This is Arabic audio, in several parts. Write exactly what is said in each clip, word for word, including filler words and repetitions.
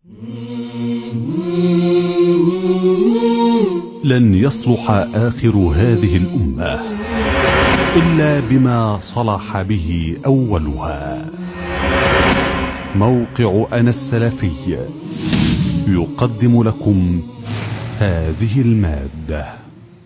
لن يصلح آخر هذه الأمة إلا بما صلح به أولها. موقع أنا السلفي يقدم لكم هذه المادة.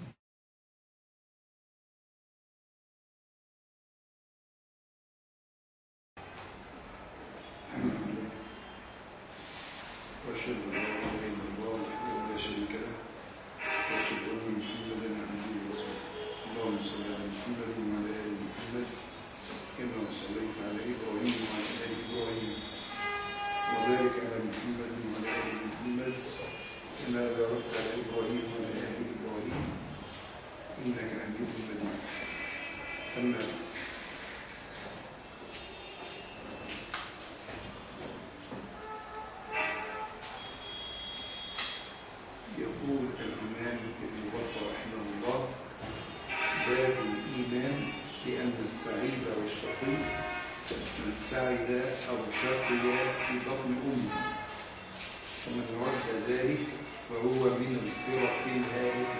يقول الإمام ابن بطة رحمه الله: باب الإيمان بأن السعيد والشقي من سعد أو شقي في بطن أمه، ومن رد ذلك فهو من الفرق الهالكة.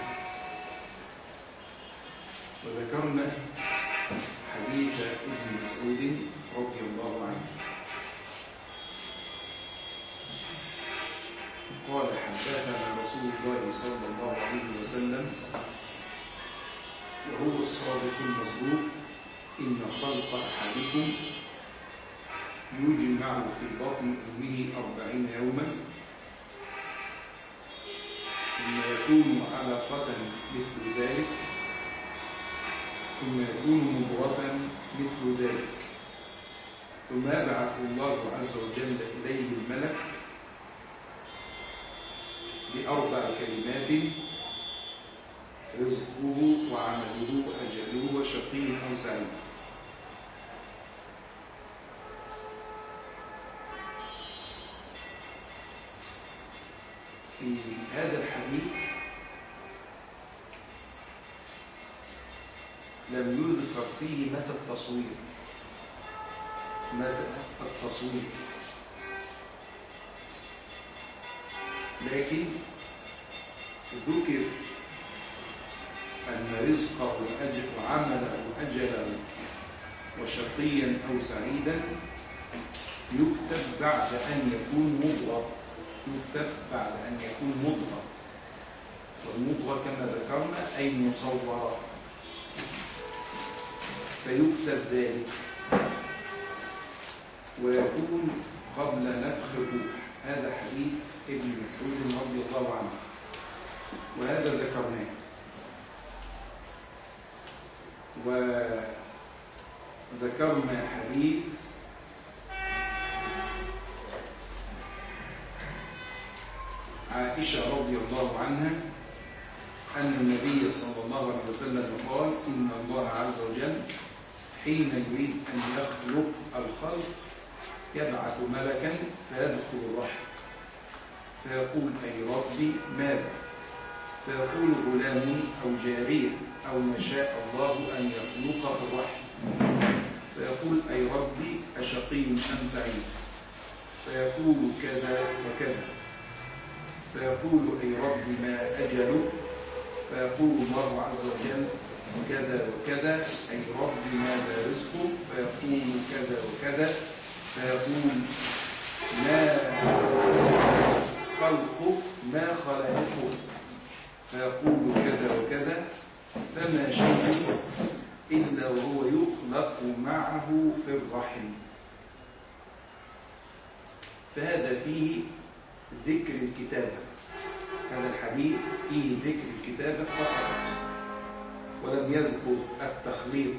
وذكرنا حديث ابن مسعود رضي الله عنه قال: حدثنا رسول الله صلى الله عليه وسلم وهو الصادق المصدوق: إن خلق أحدكم يجمع في بطن أمه أربعين يوما ثم يكون علقة مثل ذلك ثم يكون مضغة مثل ذلك ثم يبعث الله عز وجل إليه الملك بأربع كلمات: رزقه وعمله وأجله وشقي أو سعيد. في هذا الحديث لم يذكر فيه متى التصوير متى التصوير لكن ذكر أن رزقه وعمله أجلا وشقيا أو سعيدا يكتب بعد أن يكون مضغة يكتب بعد أن يكون مضغة والمضغة كما ذكرنا أي مصورة، فيكتب ذلك ويكون قبل نفخ الروح. هذا حديث ابن مسعود رضي الله عنه، وهذا ذكرناه. وذكرنا حديث عائشة رضي الله عنها أن النبي صلى الله عليه وسلم قال: إن الله عز وجل حين يريد أن يخلق الخلق يبعث ملكا فيدخل الرحم فيقول: أي ربي ماذا؟ فيقول: غلام أو جارية أو ما شاء الله أن يخلق في الرحم. فيقول: أي ربي أشقي أم سعيد؟ فيقول: كذا وكذا. فيقول: أي ربي ما أجله؟ فيقول الله عز وجل: كذا وكذا. أي ربي ماذا رزقه؟ فيقول: كذا وكذا. فيقول: ما خلقه؟ ما خلقه؟ فيقول: كذا وكذا. فما شيء إلا وهو يخلق معه في الرحم. فهذا فيه ذكر الكتابة. هذا الحديث فيه ذكر الكتابة فقط، ولم يذكر التخليق.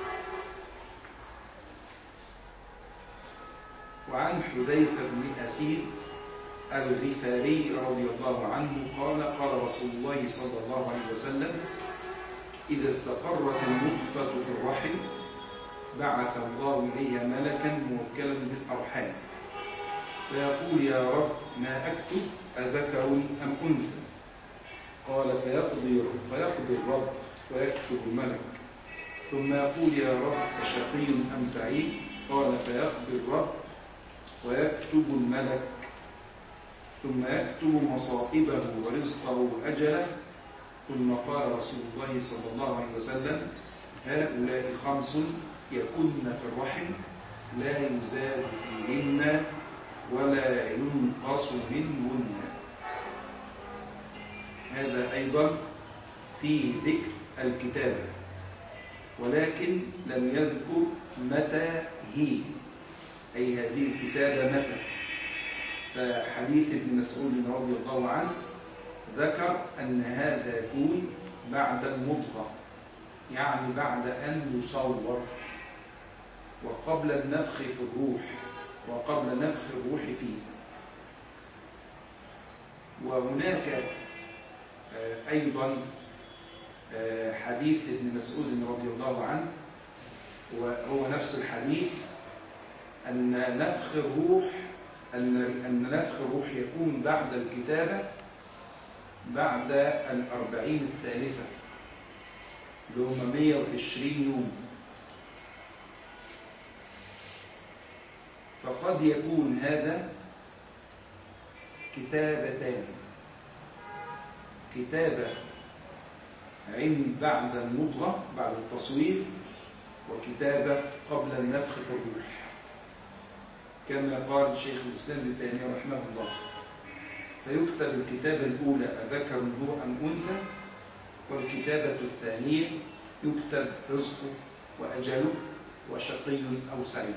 وعن حذيفة بن أسيد الغفاري رضي الله عنه قال: قال رسول الله صلى الله عليه وسلم: إذا استقرت النطفة في الرحم بعث الله إليها ملكا موكلا بالأرحام فيقول: يا رب ما أكتب أذكر أم أنثى؟ قال: فيقضي فيقضي الرب ويكتب الملك ثم يقول: يا رب أشقي أم سعيد؟ قال: فيقضي الرب ويكتب الملك ثم يكتب مصائبه ورزقه وأجله. ثم قال رسول الله صلى الله عليه وسلم: هؤلاء خمس يكن في الرحم لا يزاد فيهن ولا ينقص منهن. هذا أيضا في ذكر الكتابة، ولكن لم يذكر متى هي، أي هذه الكتابة متى. فحديث ابن مسعود رضي الله عنه ذكر أن هذا يكون بعد المضغة، يعني بعد أن يصور، وقبل النفخ في الروح، وقبل نفخ الروح فيه. وهناك أيضا حديث ابن مسعود رضي الله عنه، وهو نفس الحديث، أن نفخ الروح أن أن نفخ الروح يكون بعد الكتابة بعد الأربعين الثالثة، اللي هم مئة وعشرين يوم. فقد يكون هذا كتابتان: كتابة عند بعد المضغة بعد التصوير، وكتابة قبل النفخ في الروح، كما قال شيخ الإسلام ابن تيمية رحمه الله. فيكتب الكتابة الأولى أذكر هو أم أنثى، والكتابة الثانية يكتب رزقه وأجله وشقي أو سعيد.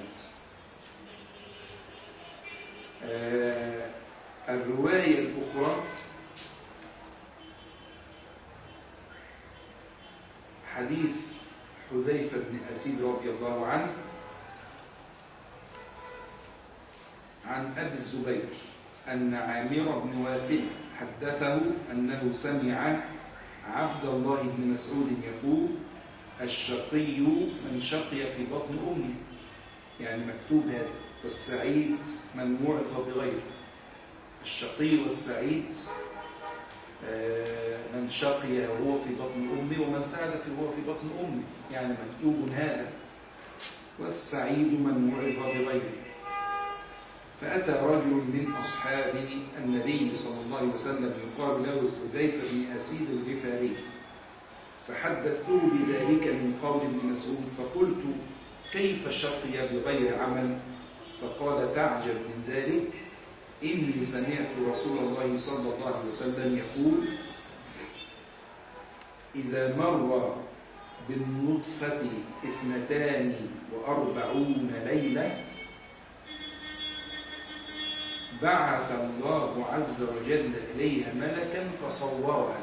آه الرواية الأخرى حديث حذيفة بن أسيد رضي الله عنه عن أبي الزبير أن عامر بن واثل حدثه أنه سمع عبد الله بن مسعود يقول: الشقي من شقي في بطن أمه، يعني مكتوب هذا، والسعيد من وعظ بغيره. الشقي والسعيد من شقي وهو في بطن أمه، ومن سعد وهو في بطن أمه، يعني مكتوب هذا. والسعيد من وعظ بغيره. فأتى رجل من أصحاب النبي صلى الله عليه وسلم يقال له حذيفة بن أسيد الغفاري، فحدثته بذلك من قول ابن مسعود، فقلت: كيف شقي بغير عمل؟ فقال: تعجب من ذلك، إني سمعت رسول الله صلى الله عليه وسلم يقول: إذا مر بالنطفة اثنتان وأربعون ليلة بعث الله عز وجل إليها ملكا فصورها،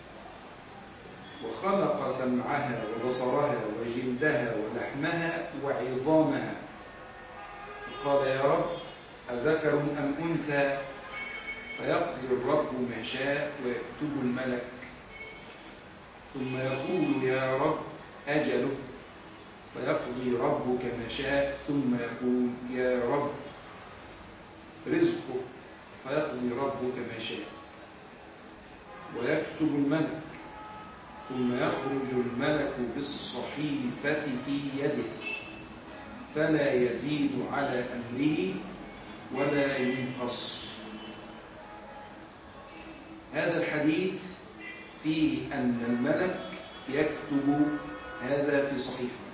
وخلق سمعها وبصرها وجلدها ولحمها وعظامها، فقال: يا رب، أذكر أم أنثى؟ فيقضي الرب ما شاء ويكتب الملك، ثم يقول: يا رب، أجله، فيقضي ربك ما شاء، ثم يقول: يا رب، رزقه، فيقضي ربك ما شاء، ويكتب الملك، ثم يخرج الملك بالصحيفة في يده، فلا يزيد على أمره ولا ينقص. هذا الحديث فيه أن الملك يكتب هذا في صحيفة.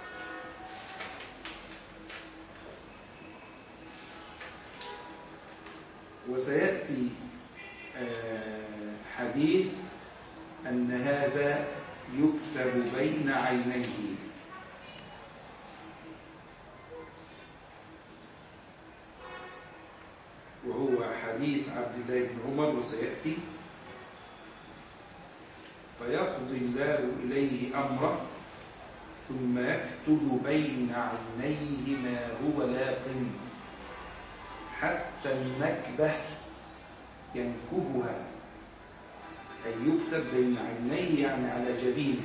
وسيأتي حديث أن هذا يكتب بين عينيه، وهو حديث عبد الله بن عمر، وسيأتي: فيقضي الله إليه أمره ثم يكتب بين عينيه ما هو لاق، حتى النكبة ينكبها، أي يكتب بين عينيه يعني على جبينه.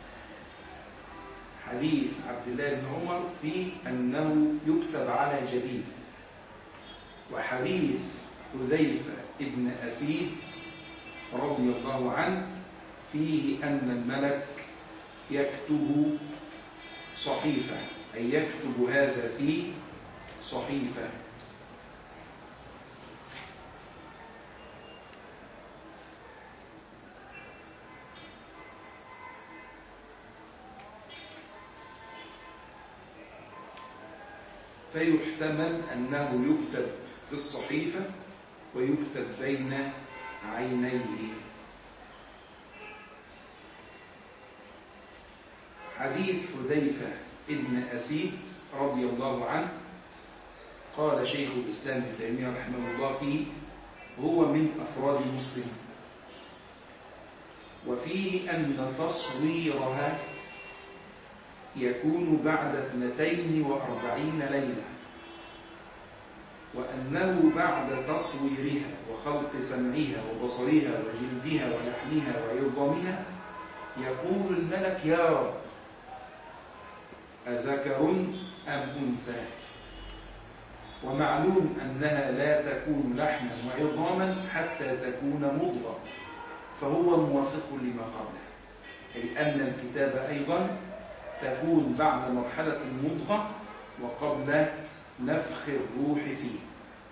حديث عبد الله بن عمر فيه أنه يكتب على جبينه، وحديث حذيفة ابن أسيد رضي الله عنه فيه أن الملك يكتب صحيفة، أي يكتب هذا في صحيفة. فيحتمل أنه يكتب في الصحيفة ويكتب بين عينيه. حديث حذيفة ابن أسيد رضي الله عنه، قال شيخ الإسلام ابن تيمية رحمه الله فيه: هو من أفراد مسلم، وفيه أن تصويرها يكون بعد اثنتين وأربعين ليلة، وأنه بعد تصويرها وخلق سمعها وبصرها وجلدها ولحمها وعظامها يقول الملك: يا رب، أذكر أم أنثى؟ ومعلوم أنها لا تكون لحما وعظاما حتى تكون مضغة، فهو موافق لما قبله، أي أن الكتابة أيضا تكون بعد مرحلة المضغة وقبل نفخ الروح فيه.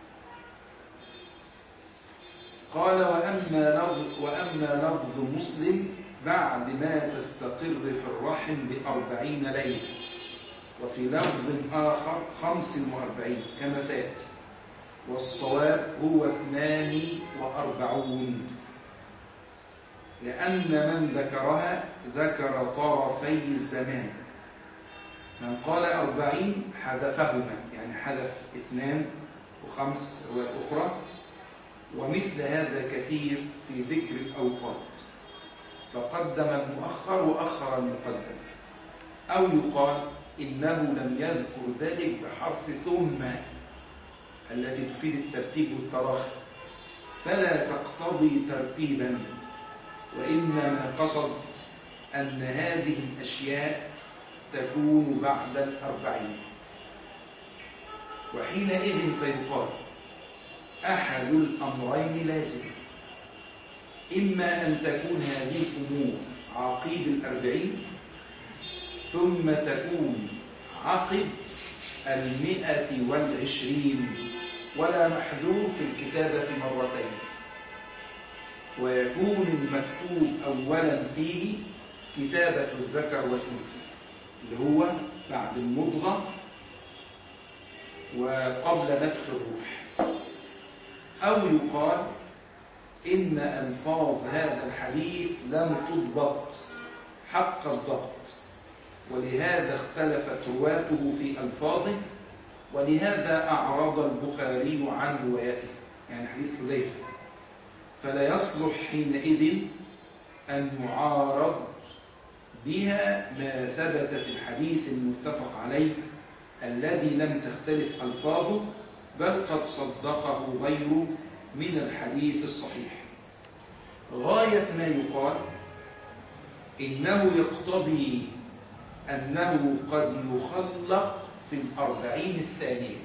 قال: وأما لفظ, وأما لفظ مسلم بعد ما تستقر في الرحم بأربعين ليلة، وفي لفظ آخر خمس وأربعين كما سيأتي، والصواب هو اثنان وأربعون، لأن من ذكرها ذكر طرفي الزمان. من قال أربعين حذفهما، يعني حذف اثنان وخمس والأخرى، ومثل هذا كثير في ذكر الأوقات، فقدم المؤخر وأخر المقدم. أو يقال إنه لم يذكر ذلك بحرف ثم التي تفيد الترتيب والتراخي، فلا تقتضي ترتيبا، وإنما قصد أن هذه الأشياء تكون بعد الأربعين. وحينئذ فيقال: أحد الأمرين لازم، إما أن تكون هذه الأمور عقيب الأربعين، ثم تكون عقب المئة والعشرين، ولا محذور في الكتابة مرتين، ويكون المكتوب أولا فيه كتابة الذكر والأنثى اللي هو بعد المضغة وقبل نفخ الروح. أو يقال إن ألفاظ هذا الحديث لم تضبط حق الضبط، ولهذا اختلفت رواته في ألفاظه، ولهذا أعرض البخاري عن روايته، يعني حديث حذيفة، فلا يصلح حينئذ أن يعارض بها ما ثبت في الحديث المتفق عليه الذي لم تختلف ألفاظه، بل قد صدقه غيره من الحديث الصحيح. غاية ما يقال إنه يقتضي أنه قد يخلق في الأربعين الثانية،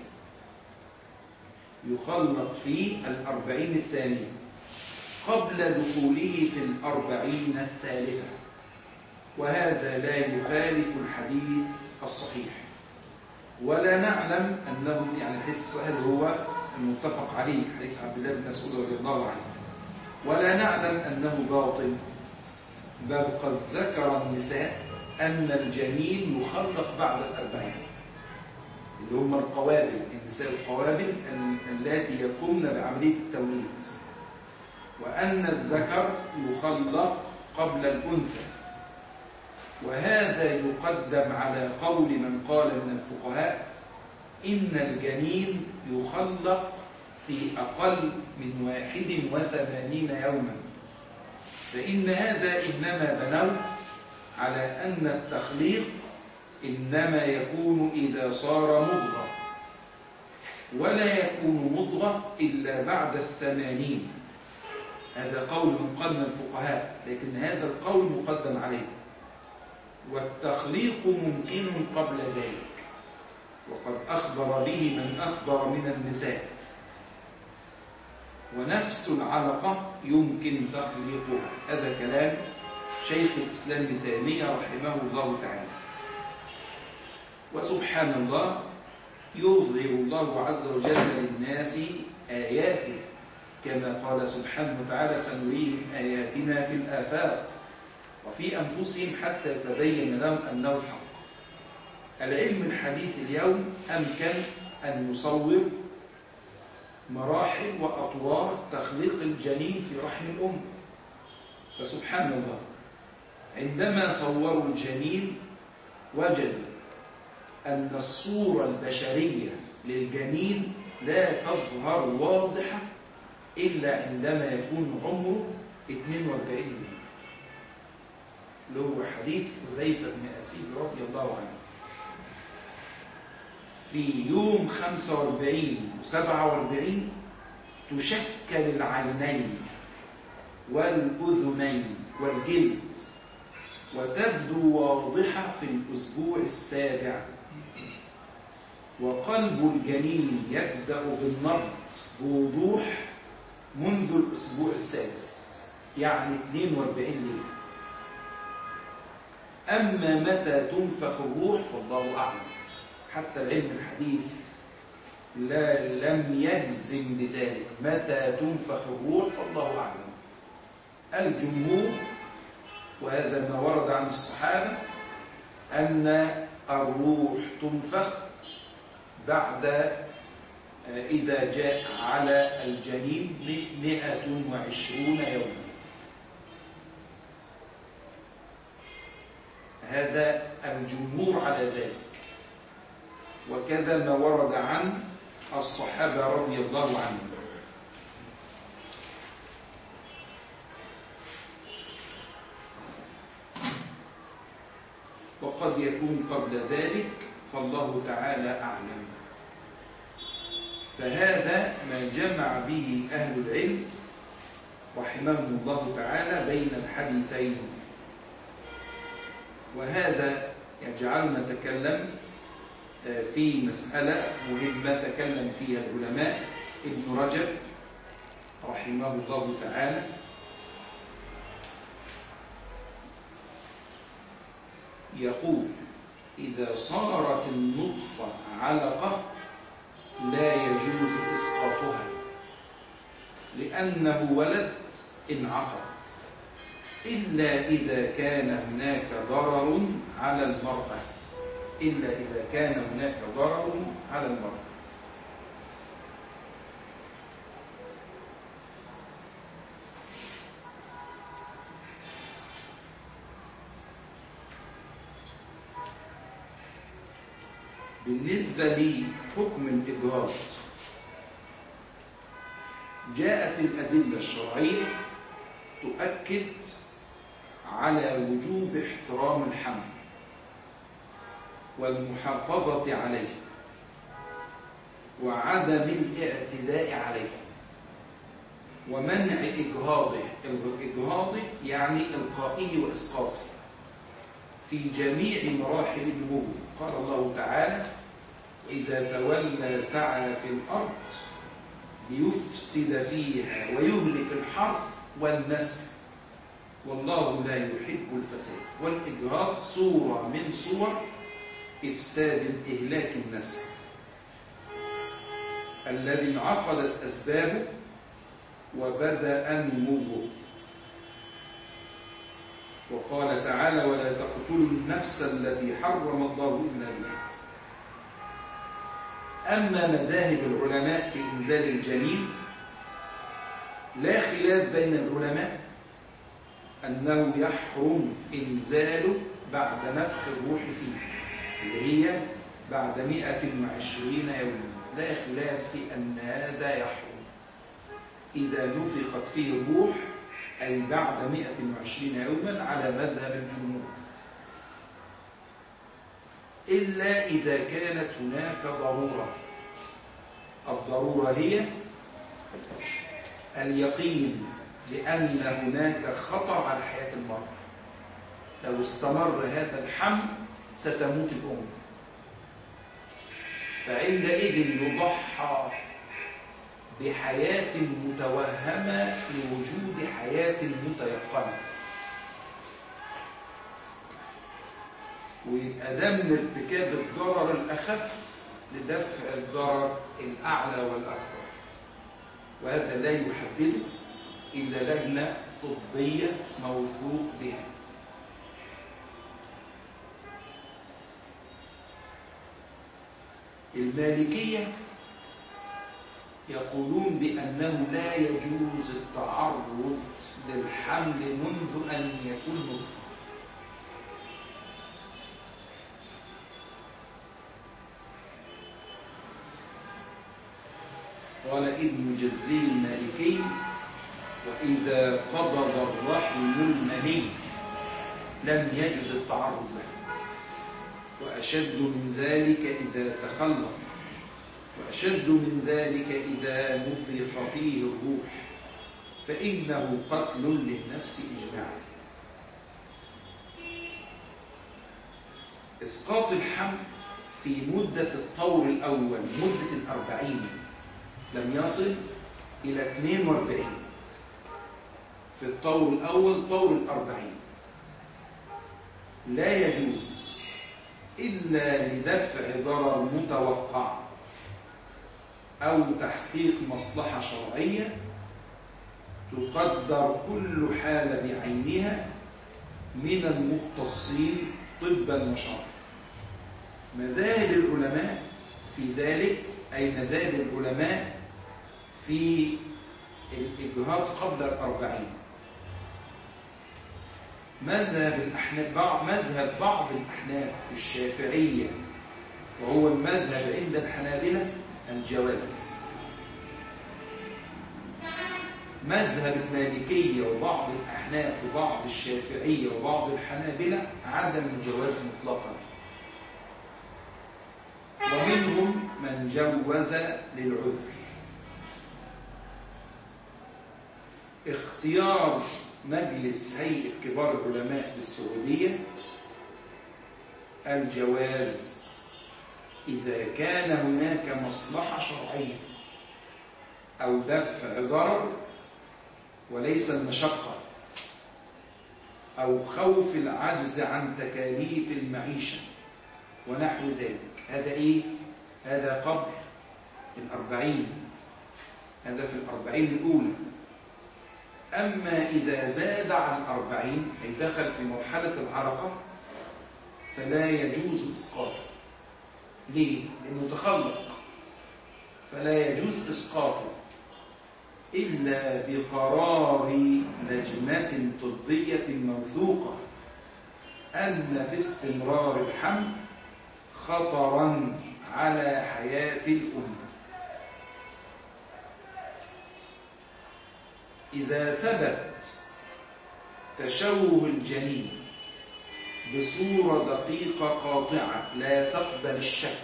يخلق في الأربعين الثانية قبل دخوله في الأربعين الثالثة، وهذا لا يخالف الحديث الصحيح، ولا نعلم أنه، يعني الحديث الصحيح هو المتفق عليه حديث عبد الله بن مسعود رضي الله عنه، ولا نعلم أنه باطل، بل قد ذكر النساء أن الجنين يخلق بعد الأربعين، اللي هم القوابل، النساء القوابل التي يقومن بعملية التوليد، وأن الذكر يخلق قبل الأنثى. وهذا يقدم على قول من قال من الفقهاء إن الجنين يخلق في أقل من واحد وثمانين يوما، فإن هذا إنما بنوا على أن التخليق إنما يكون إذا صار مضغة، ولا يكون مضغة إلا بعد الثمانين. هذا قول من قال من الفقهاء، لكن هذا القول مقدم عليه، والتخليق ممكن قبل ذلك، وقد أخبر به من أخبر من النساء، ونفس العلقة يمكن تخليقها. هذا كلام شيخ الإسلام ابن تيمية رحمه الله تعالى. وسبحان الله يظهر الله عز وجل للناس آياته، كما قال سبحانه وتعالى: سنريهم آياتنا في الآفاق وفي أنفسهم حتى يتبين لهم أنه الحق. العلم الحديث اليوم أمكن أن يصور مراحل وأطوار تخليق الجنين في رحم الأم. فسبحان الله عندما صوروا الجنين وجدوا أن الصورة البشرية للجنين لا تظهر واضحة إلا عندما يكون عمره اثنين وأربعين يوم، اللي هو حديث حذيفة بن أسيد رضي الله عنه. في يوم خمسة وأربعين وسبعة وأربعين تشكل العينين والأذنين والجلد، وتبدو واضحة في الأسبوع السابع، وقلب الجنين يبدأ بالنبض بوضوح منذ الأسبوع السادس، يعني اثنين وأربعين ليلة. أما متى تنفخ الروح فالله أعلم، حتى العلم الحديث لا لم يجزم بذلك، متى تنفخ الروح فالله أعلم. الجمهور، وهذا ما ورد عن الصحابة، أن الروح تنفخ بعد إذا جاء على الجنين مئة وعشرون يوما. هذا الجمهور على ذلك، وكذا ما ورد عن الصحابة رضي الله عنهم. وقد يكون قبل ذلك، فالله تعالى أعلم. فهذا ما جمع به أهل العلم رحمهم الله تعالى بين الحديثين، وهذا يجعلنا نتكلم في مسألة مهمة تكلم فيها العلماء. ابن رجب رحمه الله تعالى يقول: إذا صارت النطفة علقة لا يجوز إسقاطها لأنه ولد انعقد، إلا إذا كان هناك ضرر على المرأة إلا إذا كان هناك ضرر على المرأة. بالنسبة لحكم الإجهاض، جاءت الأدلة الشرعية تؤكد على وجوب احترام الحمل والمحافظة عليه وعدم الاعتداء عليه ومنع إجهاضه. الإجهاض يعني إلقائه وإسقاطه في جميع مراحل النمو. قال الله تعالى: إذا تولى سعى في الأرض ليفسد فيها ويهلك الحرث والنسل والله لا يحب الفساد. والإجهاض صورة من صور إفساد إهلاك النسل الذي انعقدت أسبابه وبدأ نموه. وقال تعالى: ولا تقتلوا النفس التي حرم الله إلا بالحق. أما مذاهب العلماء في إنزال الجنين، لا خلاف بين العلماء أنه يحرم إنزاله بعد نفخ الروح فيه، اللي هي بعد مئة وعشرين يوما. لا خلاف في أن هذا يحرم إذا نفخت فيه الروح، أي بعد مئة وعشرين يوما على مذهب الجمهور، إلا إذا كانت هناك ضرورة. الضرورة هي اليقين بأن هناك خطر على حياة المرأة، لو استمر هذا الحمل ستموت الأم، فعندئذ يضحى بحياة متوهمة لوجود حياة متيقنة، ويبقى ده من ارتكاب الضرر الأخف لدفع الضرر الأعلى والأكبر. وهذا لا يحدده إلا لجنة طبية موثوق بها. المالكية يقولون بأنه لا يجوز التعرض للحمل منذ أن يكون نطفة. قال ابن جزي المالكي: وإذا قبض الرحم المني لم يجوز التعرض له، وأشد من ذلك إذا تخلق، وأشد من ذلك إذا نفخ فيه الروح، فإنه قتل للنفس إجماعا. إسقاط الحمل في مدة الطور الأول، مدة الأربعين، لم يصل إلى اثنين وأربعين. في الطور الأول طور الأربعين لا يجوز إلا لدفع ضرر متوقع أو تحقيق مصلحة شرعية تقدر كل حالة بعينها من المختصين طبا وشرعا. مذاهب العلماء في ذلك، أي مذاهب العلماء في الإجهاض قبل الأربعين. مذهب الأحناف، بعض مذهب بعض الأحناف الشافعية وهو المذهب عند الحنابلة الجواز. مذهب المالكية وبعض الأحناف وبعض الشافعية وبعض الحنابلة عدم الجواز مطلقا، ومنهم من جوز للعذر. اختيار مجلس هيئة كبار العلماء بالسعودية الجواز إذا كان هناك مصلحة شرعية أو دفع ضرر وليس المشقة، أو خوف العجز عن تكاليف المعيشة ونحو ذلك. هذا إيه؟ هذا قبل الأربعين، هذا في الأربعين الأولى. أما إذا زاد عن أربعين أي دخل في مرحلة العلقة فلا يجوز إسقاطه. ليه؟ لأنه تخلق، فلا يجوز إسقاطه إلا بقرار لجنة طبية موثوقة أن في استمرار الحمل خطرا على حياة الأم. إذا ثبت تشوه الجنين بصورة دقيقة قاطعة لا تقبل الشك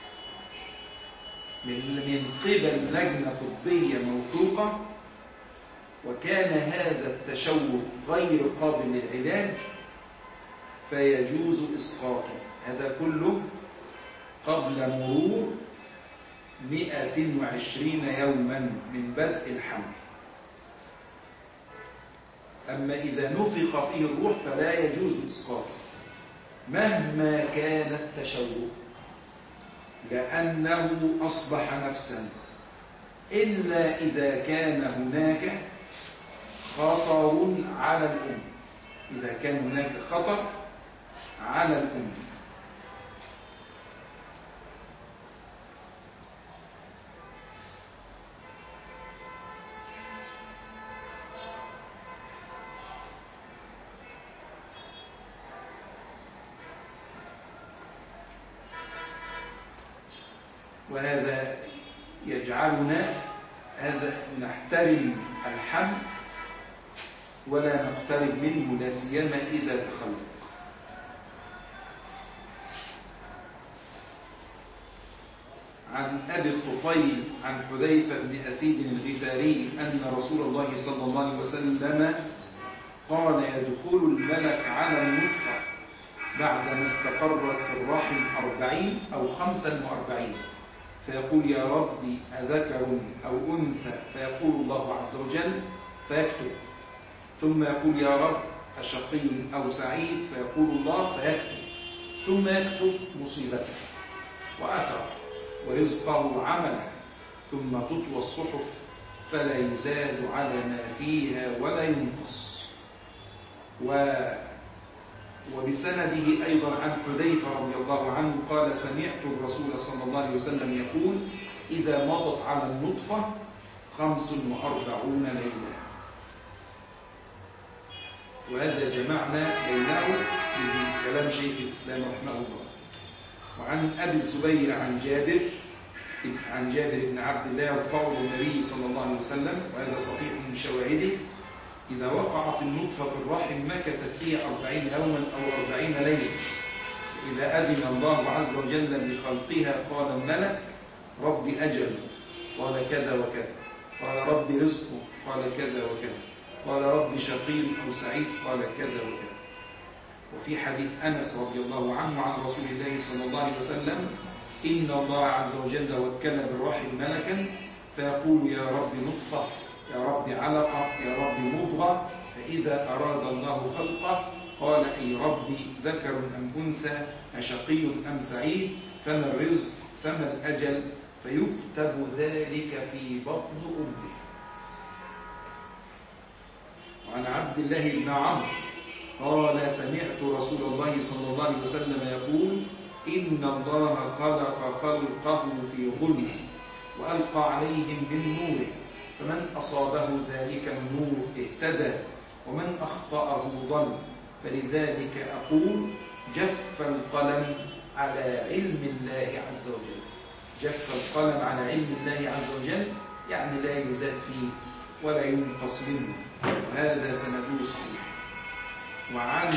من قبل لجنة طبية موثوقة، وكان هذا التشوه غير قابل للعلاج، فيجوز إسقاطه. هذا كله قبل مرور مئة وعشرين يوما من بدء الحمل. أما إذا نفخ فيه الروح فلا يجوز إسقاطه مهما كان التشوه، لأنه أصبح نفسا، إلا إذا كان هناك خطر على الأم. إذا كان هناك خطر على الأم. وهذا يجعلنا هذا نحترم الحمل ولا نقترب منه، لا سيما إذا تخلق. عن أبي الطفيل عن حذيفة بن أسيد الغفاري أن رسول الله صلى الله عليه وسلم قال: يدخل الملك على النطفة بعدما استقرت في الرحم أربعين أو خمسا وأربعين، فيقول: يا ربي أذكر أو أنثى؟ فيقول الله عز وجل فيكتب. ثم يقول: يا رب أشقي أو سعيد؟ فيقول الله فيكتب. ثم يكتب مصيبته وأثره ورزقه وعمله، ثم تطوى الصحف فلا يزاد على ما فيها ولا ينقص. وبسنده أيضا عن حذيفة رضي الله عنه قال سمعت الرسول صلى الله عليه وسلم يقول إذا مضت على النطفة خمس وأربعون ليلة. وهذا جمعنا بينه بكلام شيخ الإسلام رحمه الله. وعن أبي الزبير عن جابر عن جابر بن عبد الله يرفعه النبي صلى الله عليه وسلم، وهذا صحيح من شواهده: إذا وقعت النطفة في الرحم مكثت فيها أربعين يوما أو أربعين ليلة، إذا أذن الله عز وجل بخلقها قال الملك رب أجل، قال كذا وكذا، قال رب رزق، قال كذا وكذا، قال رب شقي أو سعيد، قال كذا وكذا. وفي حديث أنس رضي الله عنه عن رسول الله صلى الله عليه وسلم: إن الله عز وجل وكل بالرحم ملكا فيقول يا رب نطفة، يا رب علقة، يا رب مضغة، فإذا أراد الله خلقه قال أي ربي ذكر أم أنثى، أشقي أم سعيد، فما الرزق، فما الأجل، فيكتب ذلك في بطن أمه. وعن عبد الله بن عمرو قال سمعت رسول الله صلى الله عليه وسلم يقول إن الله خلق خلقه في ظلمه وألقى عليهم من نوره، فمن أصابه ذلك النور اهتدى ومن أخطأه ضل، فلذلك أقول جف القلم على علم الله عز وجل. جف القلم على علم الله عز وجل يعني لا يزاد فيه ولا ينقص منه، وهذا سنده صحيح. وعن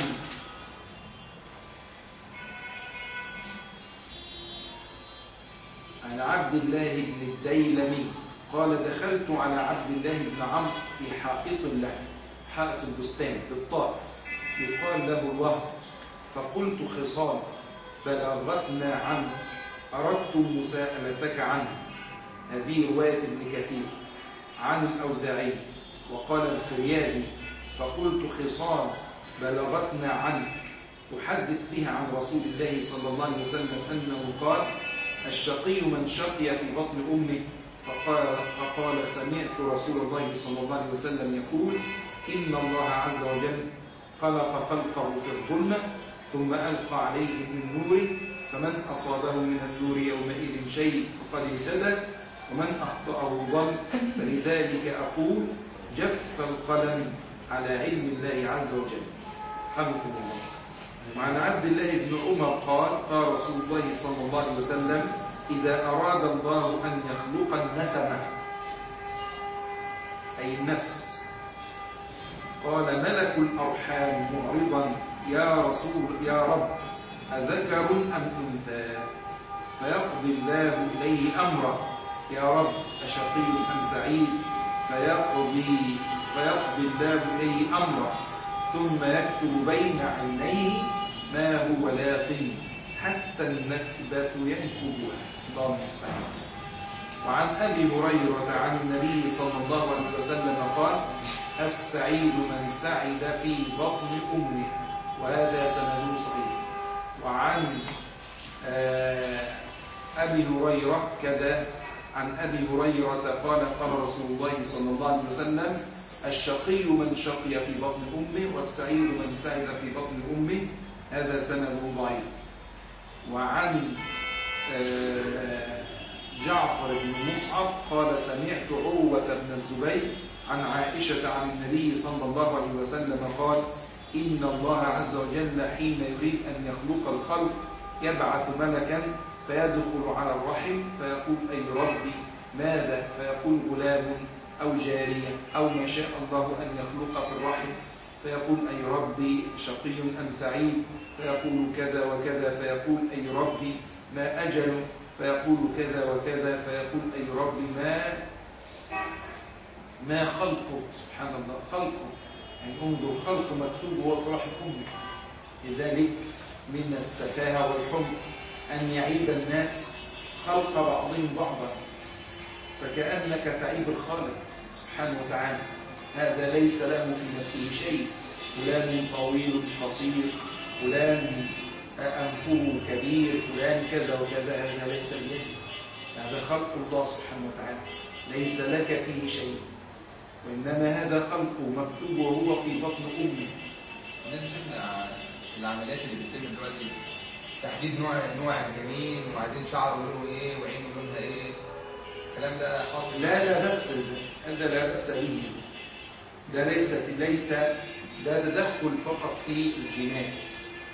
عن عبد الله بن الديلمي قال دخلت على عبد الله بن عمرو في حائط له، حائط البستان بالطائف يقال له الوهد، فقلت خصال بلغتنا عنه أردت مساءلتك عنه. هذه رواية ابن كثير. عن الأوزاعي وقال الفريابي فقلت خصال بلغتنا عنك تحدث بها عن رسول الله صلى الله عليه وسلم أنه قال الشقي من شقي في بطن أمه، فقال, فقال سمعت رسول الله صلى الله عليه وسلم يقول إن الله عز وجل خلق خلقه في الظلمة ثم ألقى عليه من نوره، فمن أصابه من النور يومئذ شيء فقد اهتدى ومن أخطأه ضل، فلذلك أقول جف القلم على علم الله عز وجل. حمدكم الله. وعن عبد الله بن عمر قال قال رسول الله صلى الله عليه وسلم إذا أراد الله أن يخلق النسمة أي النفس قال ملك الأرحام معرضا يا رسول يا رب أذكر أم أنثى، فيقضي الله إليه أمره يا رب أشقي أم سعيد، فيقضي فيقضي الله إليه أمره ثم يكتب بين عينيه ما هو لاق حتى النكبة ينكبها. اللهم استعان. وعن أبي هريرة عن النبي صلى الله عليه وسلم قال السعيد من سعد في بطن أمه، وهذا سند صحيح. وعن أبي هريرة كذا عن أبي هريرة قال قال رسول الله صلى الله عليه وسلم الشقي من شقي في بطن أمه والسعيد من سعد في بطن أمه، هذا سند ضعيف. وعن جعفر بن مصعب قال سمعت عروة بن الزبير عن عائشة عن النبي صلى الله عليه وسلم قال إن الله عز وجل حين يريد أن يخلق الخلق يبعث ملكا فيدخل على الرحم فيقول أي ربي ماذا، فيقول غلام أو جارية أو ما شاء الله أن يخلق في الرحم، فيقول أي ربي شقي أم سعيد، فيقول كذا وكذا، فيقول أي ربي ما أجل، فيقول كذا وكذا، فيقول أي ربي ما ما خلقه. سبحان الله، خلقه يعني انظر خلقه مكتوب هو في رحم أمه. لذلك من السفاهة والحمق أن يعيب الناس خلق بعضهم بعضا، فكأنك تعيب الخالق سبحانه وتعالى. هذا ليس له في نفسه شيء، فلان طويل قصير، فلان أنفه كبير، فلان كذا وكذا، هذا ليس بيده، هذا خلق الله سبحانه وتعالى ليس لك فيه شيء، وإنما هذا خلقه مكتوب وهو في بطن أمه. الناس شفنا العمليات اللي بتتم دلوقتي تحديد نوع نوع الجنين وعايزين شعره لونه ايه وعينه لونها ايه، الكلام ده حاصل؟ لا لا بأس، هذا لا بأس به. ده ليس ليس ده تدخل فقط في الجينات،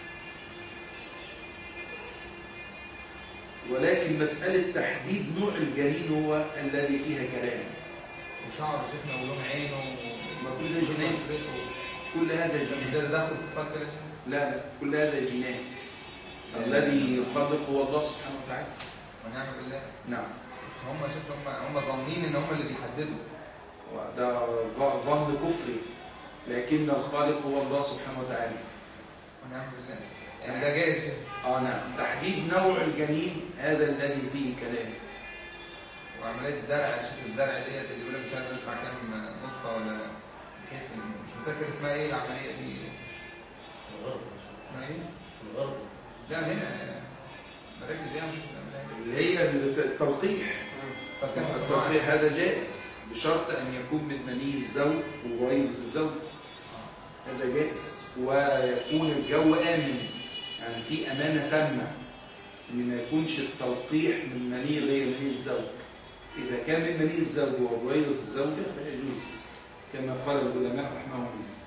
ولكن مسألة تحديد نوع الجنين هو الذي فيها كلام. وشعر شفنا ولون عينه ما كل ده جينات، كل هذا جينات. ده تدخل في فرق كده؟ لا لا، كل هذا جينات. الذي يخلق هو الله سبحانه وتعالى. ونعم بالله. نعم. بس هم شكلهم هم هم ظانين ان هم اللي بيحددوا. ده ظن كفري، لكن الخالق هو الله سبحانه وتعالى. ونعم بالله. يعني ده جائز؟ اه نعم. تحديد نوع الجنين هذا الذي فيه كلام. وعمليه الزرع، شوف الزرع ديت اللي بيقول لك مش عارف يطلع كام نطفه ولا بحيث مش متذكر اسمها ايه العمليه دي. الغرب. اسمها ايه؟ الغرب. لا هنا مراكز ايه مش اللي هي التلقيح. التلقيح هذا جائز بشرط ان يكون من مني الزوج وغير الزوج. هذا جائز، ويكون الجو امن، يعني في امانه تامه ان ما يكونش التلقيح من مني غير مني الزوج. اذا كان من مني الزوج وغير الزوجه فيجوز كما قال العلماء رحمهم الله.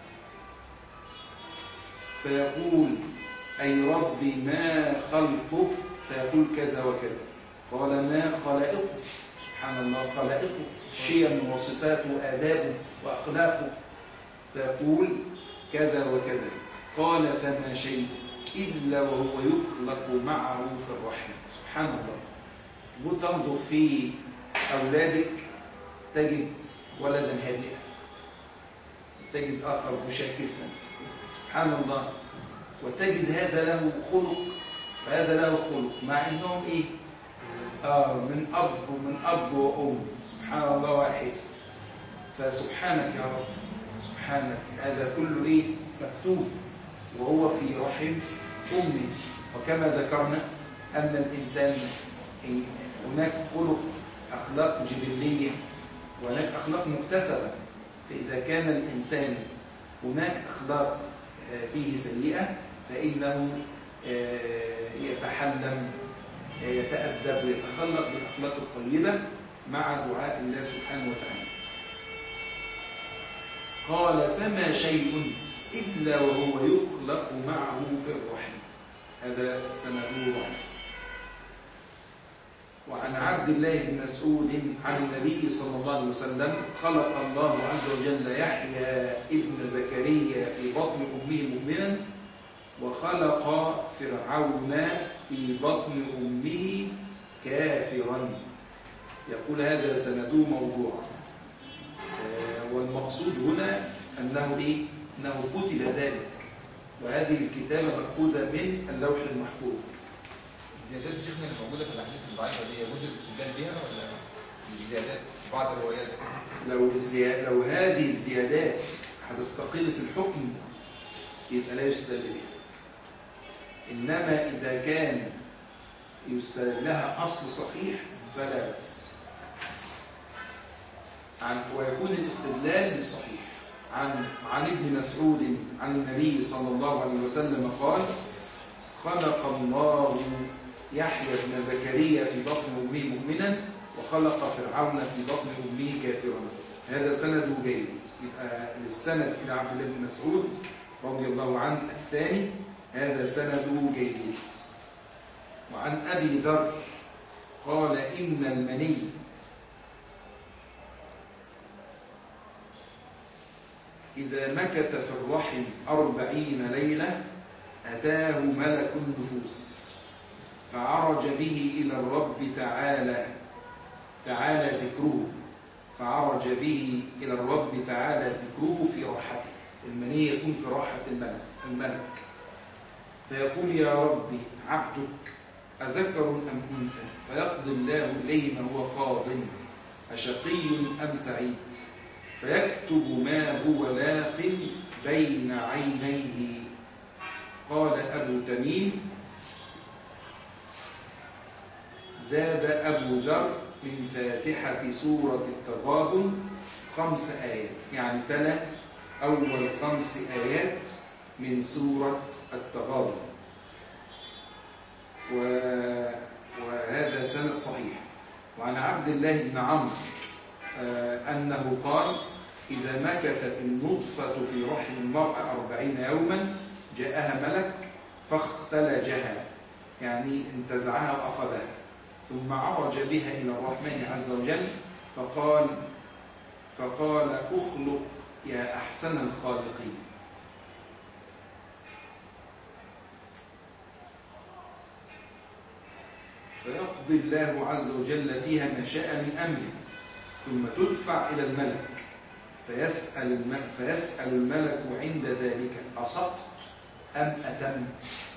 فيقول أي ربي ما خلقه، فيقول كذا وكذا. قال ما خلائقه، سبحان الله، خلائقه شيم وصفاته وآدابه وأخلاقه، فيقول كذا وكذا. قال فما شيء إلا وهو يخلق معه في الرحم. سبحان الله. وتنظر في أولادك تجد ولدا هادئا، تجد آخر مشاكسا، سبحان الله، وتجد هذا له خلق وهذا له خلق، مع انهم ايه اه من اب ومن اب وام، سبحان الله واحد. فسبحانك يا رب، سبحانك، هذا كله ايه مكتوب وهو في رحم امه. وكما ذكرنا ان الانسان إيه؟ هناك خلق اخلاق جبليه وهناك اخلاق مكتسبه. فاذا كان الانسان هناك اخلاق فيه سيئة فإنه يتحلم، يتأدب ويتخلق بالأخلاق الطيبة مع دعاء الله سبحانه وتعالى. قال فما شيء إلا وهو يخلق معه في الرحم. هذا سنده ضعيف. وعن عبد الله بن مسعود عن النبي صلى الله عليه وسلم خلق الله عز وجل يحيى ابن زكريا في بطن أمه مؤمنا، وخلق فرعون في بطن أمه كافرا. يقول هذا سنده موضوع، والمقصود هنا أنه إيه؟ أنه كتب ذلك، وهذه الكتابة مأخوذة من اللوح المحفوظ. الزيادات الشيخنا اللي موجودة في الأحاديث الضعيفة دي يجوز الاستدلال بها ولا الزيادات في بعض الروايات؟ لو الزيادة لو هذه الزيادات هتستقل في الحكم يبقى لا يستدل بها. إنما إذا كان يستدل لها أصل صحيح فلا بأس. عن ويكون الاستدلال بالصحيح. عن عن ابن مسعود عن النبي صلى الله عليه وسلم قال: خلق الله يحيى بن زكريا في بطن أمه مؤمنا، وخلق فرعون في بطن أمه كافرا. هذا سند جيد. يبقى للسند إلى عبد الله بن مسعود رضي الله عنه الثاني هذا سند جيد. وعن أبي ذر قال: إن المني إذا مكث في الرحم أربعين ليلة أتاه ملك النفوس فعرج به إلى الرب تعالى تعالى ذكره فعرج به إلى الرب تعالى ذكره في راحته. المني يكون في راحة الملك الملك فيقول: يا ربي عبدك أذكر أم أنثى؟ فيقضي الله إليه ما هو قاض، أشقي أم سعيد؟ فيكتب ما هو لاق بين عينيه. قال أبو تميم: زاد أبو ذر من فاتحة سورة التغابن خمس آيات، يعني تلا أول خمس آيات من سورة التغابن، وهذا سند صحيح. وعن عبد الله بن عمرو أنه قال: إذا مكثت النطفة في رحم المرأة أربعين يوما جاءها ملك فاختلجها، يعني انتزعها وأخذها، ثم عرج بها إلى الرحمن عز وجل فقال فقال أخلق يا أحسن الخالقين. فيقضي الله عز وجل فيها ما شاء من أمره، ثم تدفع إلى الملك فيسأل الملك, فيسأل الملك عند ذلك: أسقط أم أتم؟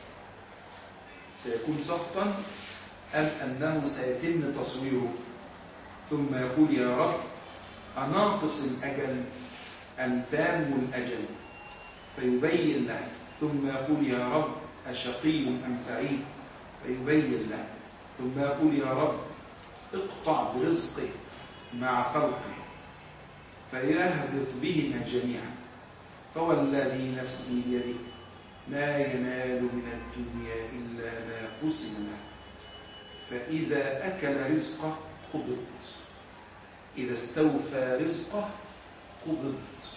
سيكون سقطا أم أنه سيتم تصويره؟ ثم يقول: يا رب، أناقص الأجل أم تام الأجل؟ فيبين له. ثم يقول: يا رب، أشقي أم سعيد؟ فيبين له. ثم يقول: يا رب، اقطع برزقه مع خلقه، فيهبط بهما جميعا. فوالذي نفسي بيده ما ينال من الدنيا إلا ما قسم له، فإذا أكل رزقه قبض، إذا استوفى رزقه قبض.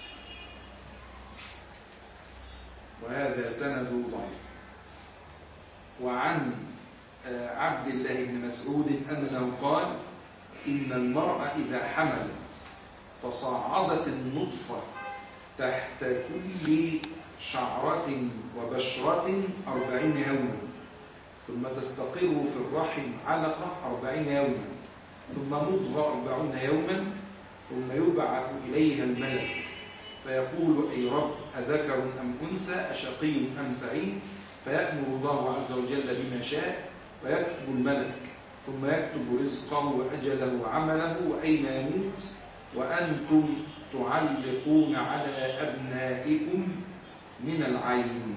وهذا سند ضعيف. وعن عبد الله بن مسعود أنه قال: إن المرأة إذا حملت تصاعدت النطفة تحت كل شعرة وبشرة أربعين يوما، ثم تستقر في الرحم علقة أربعين يوما، ثم مضغة أربعون يوما، ثم يبعث إليها الملك فيقول: أي رب، أذكر أم أنثى؟ أشقي أم سعيد؟ فيأمر الله عز وجل بما شاء ويكتب الملك، ثم يكتب رزقه وأجله وعمله وأين يموت، وأنتم تعلقون على أبنائكم من العين.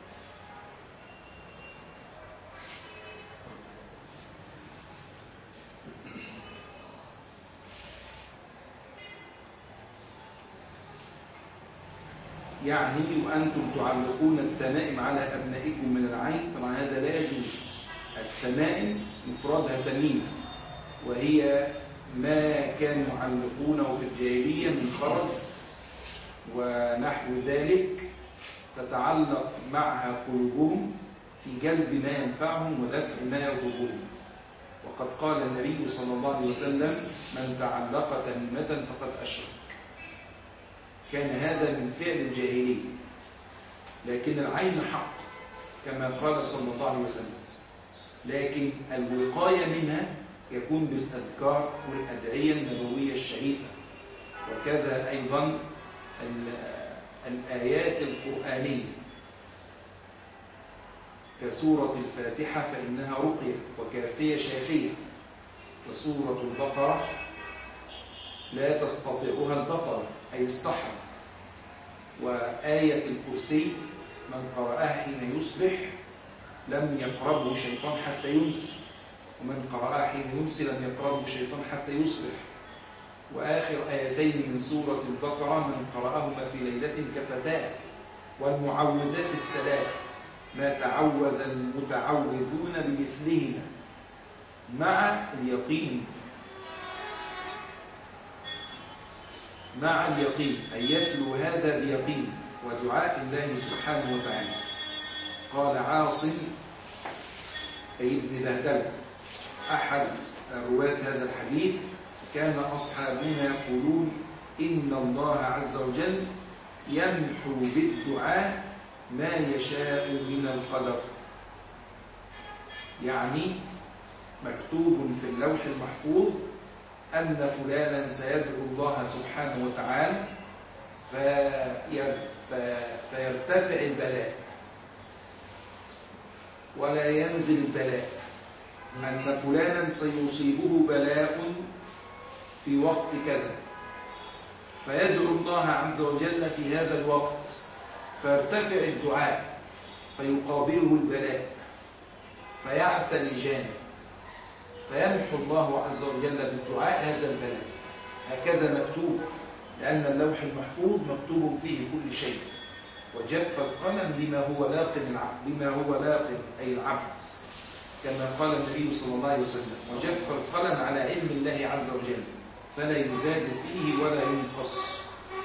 يعني وأنتم تعلقون التمائم على أبنائكم من العين. طبعا هذا لا يجوز. التمائم مفردها تميمة، وهي ما كانوا يعلقونه في الجاهلية من خرز ونحو ذلك، تتعلق معها قلوبهم في جلب ما ينفعهم ودفع ما يضرهم. وقد قال النبي صلى الله عليه وسلم: من تعلق تميمة فقد أشرك. كان هذا من فعل الجاهلية، لكن العين حق كما قال صلى الله عليه وسلم، لكن الوقاية منها يكون بالأذكار والأدعية النبوية الشريفة، وكذا أيضا الآيات القرآنية كسورة الفاتحة فإنها رقية وكافية شافية، وسورة البقرة لا تستطيعها البطلة أي السحرة، وآية الكرسي من قرأها حين يصبح لم يقربه شيطان حتى يمسي، ومن قرأها حين يمسي لم يقربه شيطان حتى يصبح. وآخر آيتين من سورة البقرة من قرأهما في ليلة كفتاه. والمعوذات الثلاث ما تعوذ المتعوذون بمثلهما مع اليقين، مع اليقين أن يتلو هذا بيقين ودعاء الله سبحانه وتعالى. قال عاصم أي ابن بهدلة أحد رواة هذا الحديث: كان أصحابنا يقولون إن الله عز وجل يمحو بالدعاء ما يشاء من القدر، يعني مكتوب في اللوح المحفوظ أن فلانا سيدعو الله سبحانه وتعالى فيرتفع البلاء ولا ينزل البلاء، أن فلانا سيصيبه بلاء في وقت كذا، فيدعو الله عز وجل في هذا الوقت فيرتفع الدعاء فيقابله البلاء فيعتلجان، فيمحو الله عز وجل بالدعاء هذا البلاء. هكذا مكتوب، لأن اللوح المحفوظ مكتوب فيه كل شيء. وجف القلم بما هو لاق العبد بما هو لاق أي العبد، كما قال النبي صلى الله عليه وسلم: وجف القلم على علم الله عز وجل فلا يزاد فيه ولا ينقص.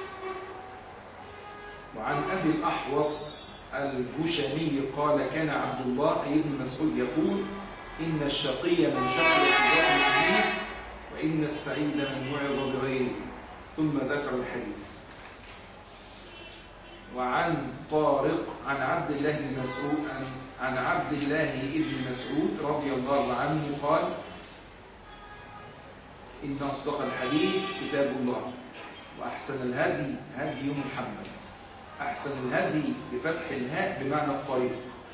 وعن أبي الأحوص الجشمي قال: كان عبد الله أي ابن مسعود يقول: إن الشقي من شقي في بطن أمه، وإن السعيد من وعظ بغيره، ثم ذكر الحديث. وعن طارق عن عبد الله بن مسعود عن عبد الله بن مسعود رضي الله عنه قال: إن أصدق الحديث كتاب الله، وأحسن الهدي هدي محمد. أحسن الهدي بفتح الهاء بمعنى الطريق،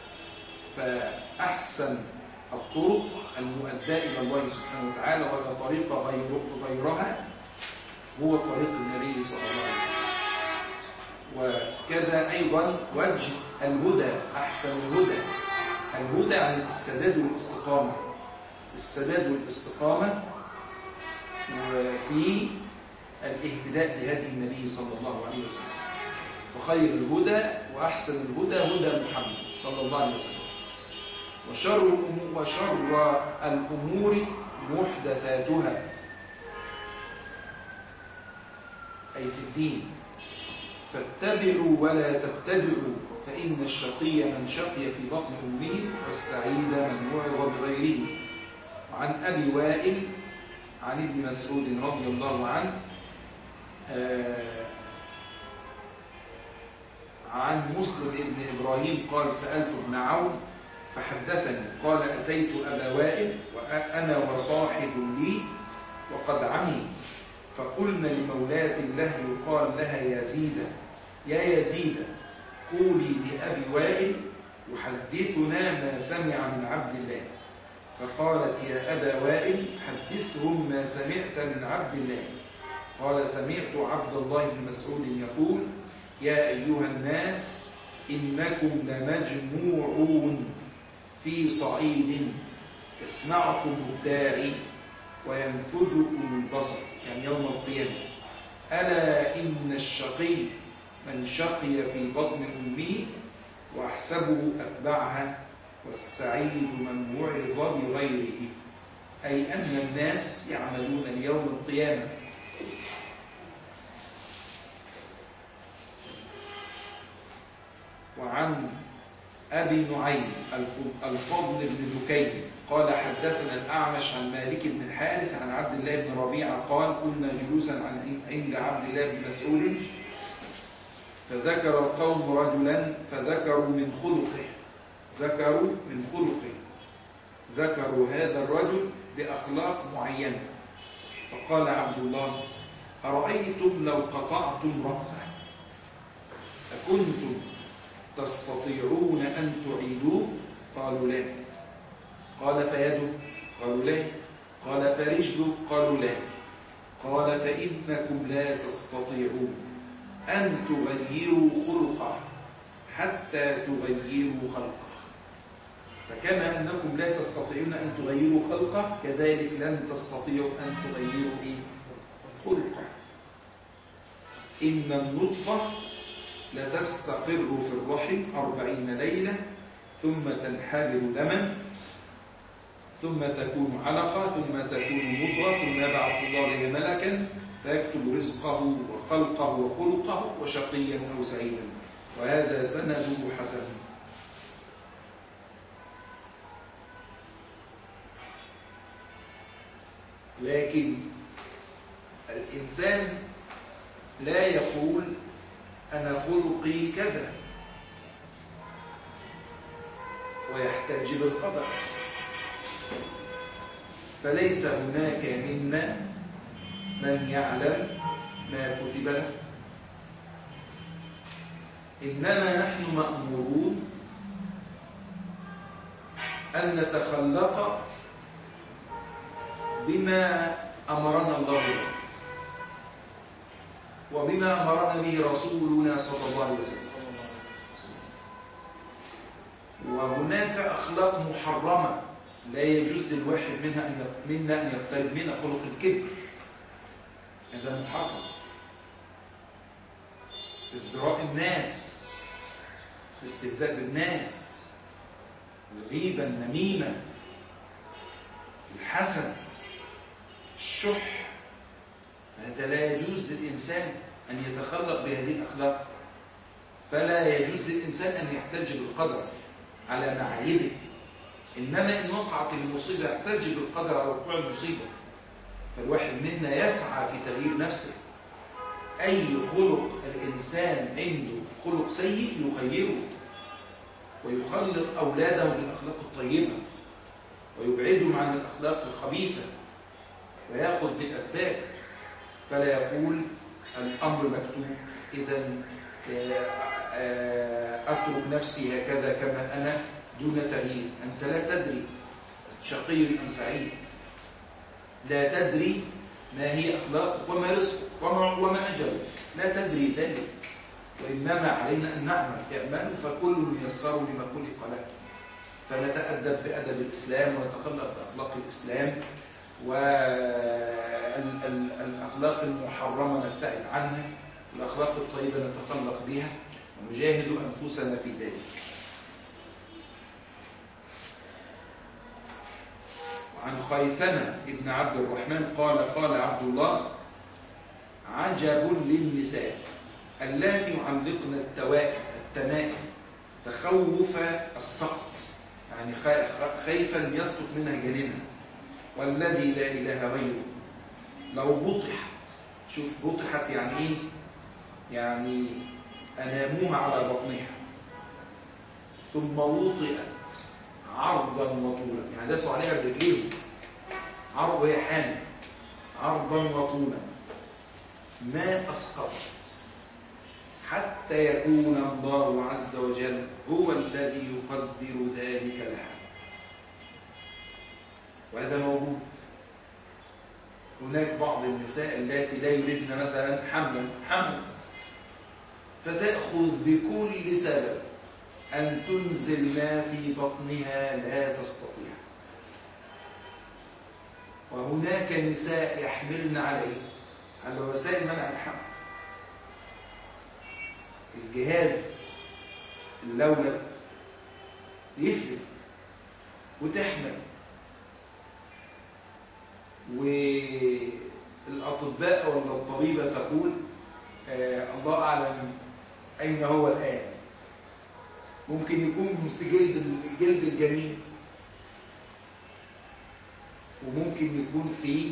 فأحسن الطرق المؤداة إلى الله سبحانه وتعالى ولا طريق غيرها هو طريق النبي صلى الله عليه وسلم. وكذا أيضا وجه الهدى، أحسن الهدى. الهدى عن السداد والاستقامة، السداد والاستقامة وفي الاهتداء بهدي النبي صلى الله عليه وسلم. فخير الهدى وأحسن الهدى هدى محمد صلى الله عليه وسلم. وشر الأمور, وشر الأمور محدثاتها، أي في الدين. فاتبعوا ولا تبتدعوا، فإن الشقي من شقي في بطن أمه، والسعيد من وعظ بغيره. وعن أبي وائل عن ابن مسعود رضي الله عنه آه عن مسلم ابن إبراهيم قال: سألت ابن عون فحدثني قال: أتيت أبا وائل وأنا وصاحب لي وقد عمي، فقلنا لمولاة له يقال لها يزيدة: يا يزيدة، قولي لأبي وائل يحدثنا ما سمع من عبد الله. فقالت: يا أبا وائل، حدثهم ما سمعت من عبد الله. قال: سمعت عبد الله بن مسعود يقول: يا أيها الناس، إنكم لمجموعون في صعيد يسمعكم الداعي وينفذكم البصر، يعني يوم القيامة. ألا إن الشقي من شقي في بطن أمه وأحسبه أتبعها، والسعيد من وعظ بغيره، أي أن الناس يعملون ليوم القيامة. وعن أبي نعيم الفضل بن دكين قال: حدثنا الأعمش عن مالك بن الحارث عن عبد الله بن ربيعة قال: كنا جلوسا عند عبد الله بن مسعود، فذكر القوم رجلا فذكروا من خلقه ذكروا من خلقه ذكروا هذا الرجل بأخلاق معينة. فقال عبد الله: أرأيتم لو قطعتم رأسه أكنتم تستطيعون أن تعيدوه؟ قالوا لا. قال: فيده؟ قالوا لا. قال: فرجله؟ قالوا لا. قال: فإنكم لا تستطيعون أن تغيروا خلقه حتى تغيروا خلقه. فكما أنكم لا تستطيعون أن تغيروا خلقه، كذلك لن تستطيعوا أن تغيروا إيه؟ خلقه. إن النطفة لتستقر في الرحم أربعين ليلة ثم تنحدر دما ثم تكون علقة ثم تكون مضغة ثم يبعث الله لها ملكا فيكتب رزقه وخلقه وخلقه وشقيا أو سعيدا. وهذا سنده حسن. لكن الإنسان لا يقول أنا خلقي كذا ويحتج بالقدر، فليس هناك منا من يعلم ما كتب له، إنما نحن مأمورون أن نتخلق بما أمرنا الله به وبما أمرنا به رسولنا صلى الله عليه وسلم. وهناك أخلاق محرمة لا يجوز للواحد منها أن منا أن يقترب منها، خلق الكبر، هذا محرم. ازدراء الناس، الاستهزاء بالناس، الغيبة، النميمة، الحسد، الشح، هذا لا يجوز للإنسان أن يتخلق بهذه الأخلاق. فلا يجوز للإنسان أن يحتج بالقدر على معايبه، إنما إن وقعت المصيبة يحتج بالقدر على وقوع المصيبة. فالواحد منا يسعى في تغيير نفسه. أي خلق الإنسان عنده خلق سيء يغيره، ويخلق أولاده بالأخلاق الطيبة، ويبعدهم عن الأخلاق الخبيثة، ويأخذ بالأسباب. فلا يقول الأمر مكتوب إذن أترك نفسي هكذا كما أنا دون تغيير. أنت لا تدري شقي أم سعيد، لا تدري ما هي أخلاقك وما رزقك وما أجلك، لا تدري ذلك. وإنما علينا أن نعمل. اعملوا فكل ميسر لما خلق له. فنتأدب بأدب الإسلام ونتخلق بأخلاق الإسلام، والأخلاق المحرمة نبتعد عنها، والأخلاق الطيبة نتخلق بها، ونجاهد أنفسنا في ذلك. وعن خيثمة ابن عبد الرحمن قال قال عبد الله: عجب للنساء اللاتي يعلقن التوائم التمائم تخوف السقط، يعني خيفا يسقط منها جنينها، والذي لا إله غيره لو بطحت. شوف بطحت يعني إيه؟ يعني أناموها على بطنها ثم وطئت عرضا وطولا، يعني داسوا عليها برجليهم عرض وهي حامل، عرضا وطولا، ما أسقطت حتى يكون الله عز وجل هو الذي يقدر ذلك لها. وهذا موجود. هناك بعض النساء التي لا يريدن مثلا حملا حملا فتأخذ بكل سبب أن تنزل ما في بطنها لا تستطيع. وهناك نساء يحملن عليه على وسائل منع الحمل، الجهاز اللولب يفلت وتحمل، والأطباء ولا الطبيبة تقول آه الله أعلم أين هو الآن. ممكن يكون في جلد جلد الجنين، وممكن يكون في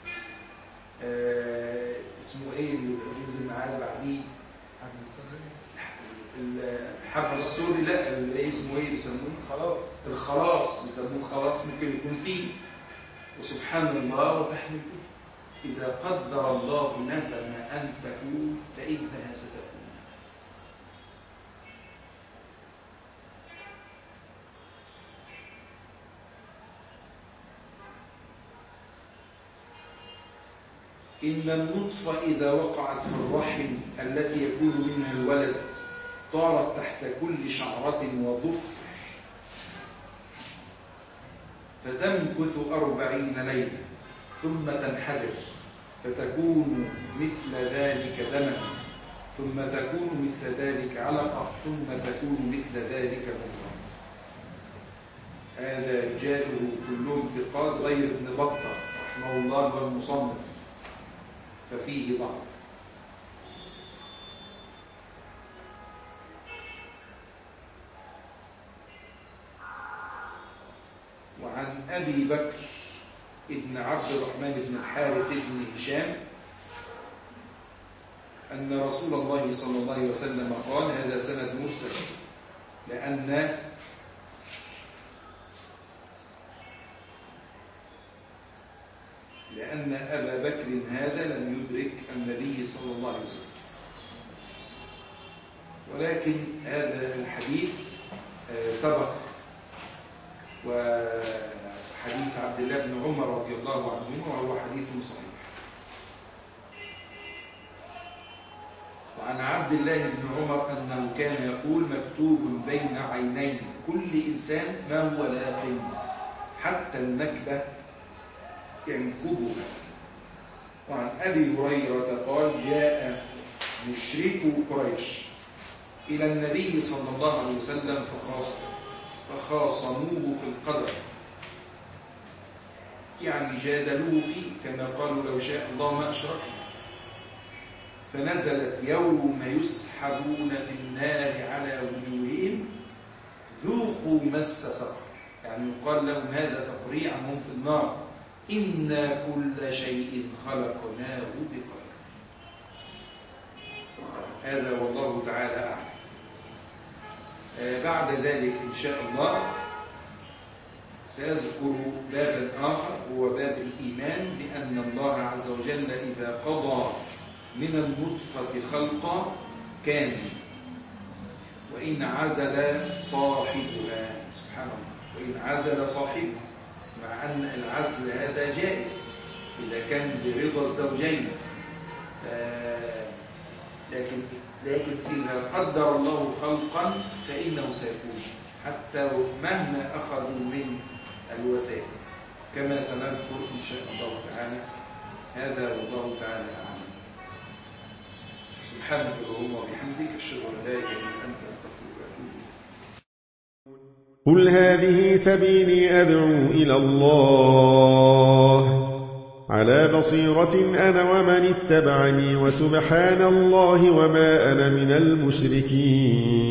آه اسمه ايه اللي بينزل معاه بعديه الحبل السوري، لا اللي اسمه ايه بيسموه خلاص، الخلاص بيسموه خلاص، ممكن يكون فيه. وسبحان الله وتحمل إذا قدر الله نسم أن تكون فإنها ستكون. إن النطفة إذا وقعت في الرحم التي يكون منها الولد طارت تحت كل شعرة وظفر فتمكث أربعين ليلة ثم تنحدر فتكون مثل ذلك دما، ثم تكون مثل ذلك علقة، ثم تكون مثل ذلك مضغة. هذا رجاله كلهم ثقات غير ابن بطة رحمه الله والمصنف، ففيه ضعف. وعن أبي بكر ابن عبد الرحمن بن الحارث بن هشام أن رسول الله صلى الله عليه وسلم قال، هذا سند مرسل، لأن لأن أبا بكر هذا لم يدرك النبي صلى الله عليه وسلم. ولكن هذا الحديث سبق، وحديث عبد الله بن عمر رضي الله عنهما وهو حديث صحيح. وعن عبد الله بن عمر أنه كان يقول: مكتوب بين عيني كل إنسان ما هو لاق حتى النكبة ينكبها. وعن أبي هريرة قال: جاء مشركو قريش إلى النبي صلى الله عليه وسلم فخاصموه في القدر، يعني جادلوه فيه كما قالوا لو شاء الله ما أشركنا. فنزلت يوم يسحبون في النار على وجوههم ذوقوا مس سقر، يعني يقال لهم هذا تقريع هم في النار، إنا كل شيء خلقناه بقدر. هذا والله تعالى أعلم. آه بعد ذلك إن شاء الله سيذكر بابا آخر هو باب الإيمان بأن الله عز وجل إذا قضى من النطفة خلقا كان، وإن عزل صاحبها سبحان الله، وإن عزل صاحبها، مع أن العزل هذا جائز إذا كان برضا الزوجين، آه لكن لكن إذا قدر الله خلقا فإنه سيكون حتى مهما أخذوا من الوسائل، كما سنذكر إن شاء الله تعالى. هذا والله تعالى أعلم. سبحانك اللهم وبحمدك أشهد أن لا إله إلا أنت أستغفرك وأتوب إليك. قل هذه سبيلي أدعو إلى الله على بصيرة أنا ومن اتبعني، وسبحان الله وما أنا من المشركين.